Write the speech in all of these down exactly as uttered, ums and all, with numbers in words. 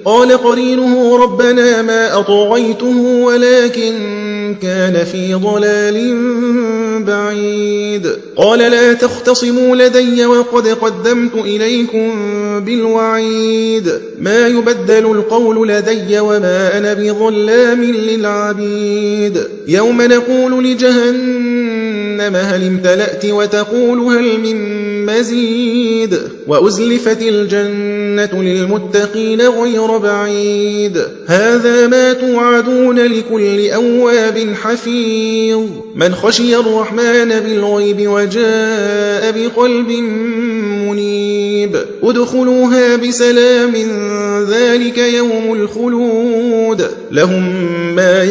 قال قرينه ربنا ما أطغيته ولكن كان في ضلال بعيد. قال لا تختصموا لدي وقد قدمت إليكم بالوعيد ما يبدل القول لدي وما أنا بظلام للعبيد. يوم نقول لجهنم هل امتلأت وتقول هل من مزيد وأزلفت الجنة للمتقين غير بعيد. هذا ما توعدون لكل أواب حفيظ من خشي الرحمن بالغيب وجاء بقلب منيب. ادخلوها بسلام ذلك يوم الخلود لهم ما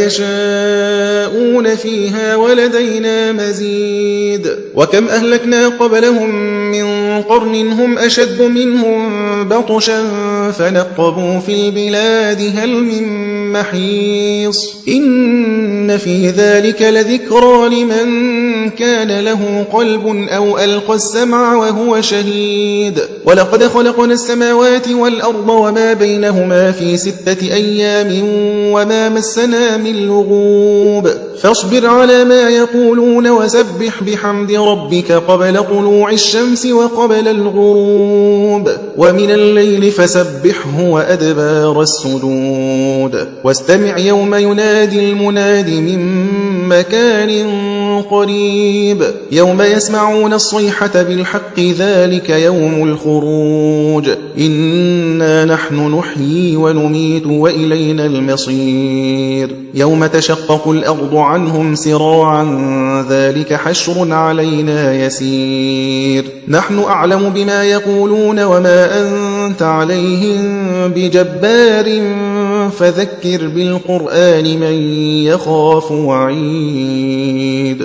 يشاءون فيها ولدينا مزيد. وكم أهلكنا قبلهم من قرن هم أشد منهم بطشا فنقبوا في البلاد هل من محيص. إن في ذلك لذكرى لمن كان له قلب أو ألقى السمع وهو شهيد. ولقد خلقنا السماوات والأرض وما بينهما في ستة أيام وما مسنا من لغوب فاصبر على ما يقولون وسبح بحمد ربك قبل طلوع الشمس وقبل الغروب ومن الليل فسبحه وأدبار السجود واستمع يوم ينادي المناد من مكان قريب يوم يسمعون الصيحة بالحق ذلك يوم الخروج. إنا نحن نحيي ونميت وإلينا المصير. يوم تشقق الأرض عنهم سراعا ذلك حشر علينا يسير. نحن أعلم بما يقولون وما أنت عليهم بجبار فذكر بالقرآن من يخاف وعيد.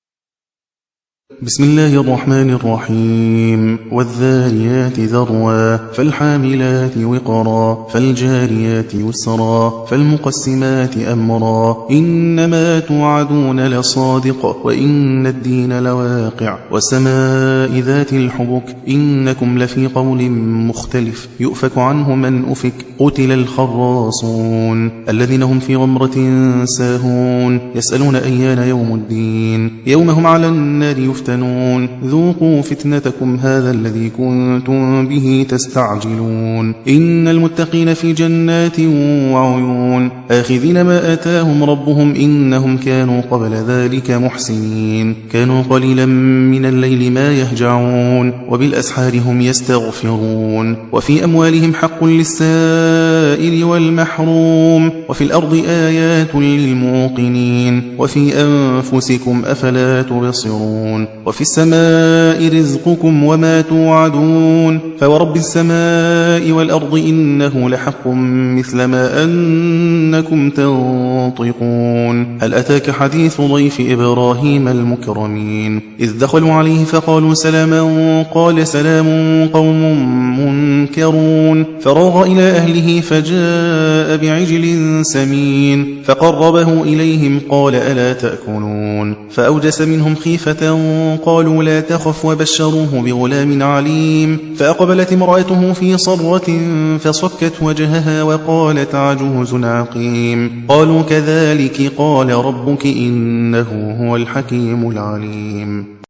بسم الله الرحمن الرحيم. والذاريات ذروا فالحاملات وقرا فالجاريات يسرا فالمقسمات أمرا إنما توعدون لصادق وإن الدين لواقع والسماء ذات الحبك إنكم لفي قول مختلف يؤفك عنه من أفك. قتل الخراصون الذين هم في غمرة ساهون يسألون أيان يوم الدين يوم هم على النار يفتنون ذوقوا فتنتكم هذا الذي كنتم به تستعجلون. إن المتقين في جنات وعيون آخذين ما آتاهم ربهم إنهم كانوا قبل ذلك محسنين. كانوا قليلا من الليل ما يهجعون وبالأسحار هم يستغفرون. وفي أموالهم حق للسائل والمحروم وفي الأرض آيات للموقنين وفي أنفسكم أفلا تبصرون. وفي السماء رزقكم وما توعدون فورب السماء والأرض إنه لحق مثل ما أنكم تنطقون. هل أتاك حديث ضيف إبراهيم المكرمين إذ دخلوا عليه فقالوا سلاما قال سلام قوم منكرون فراغ إلى أهله فجاء بعجل سمين فقربه إليهم قال ألا تأكلون فأوجس منهم خيفة قالوا لا تخف وبشروه بغلام عليم. فأقبلت امرأته في صرة فصكت وجهها وقالت عجوز عقيم. قالوا كذلك قال ربك إنه هو الحكيم العليم.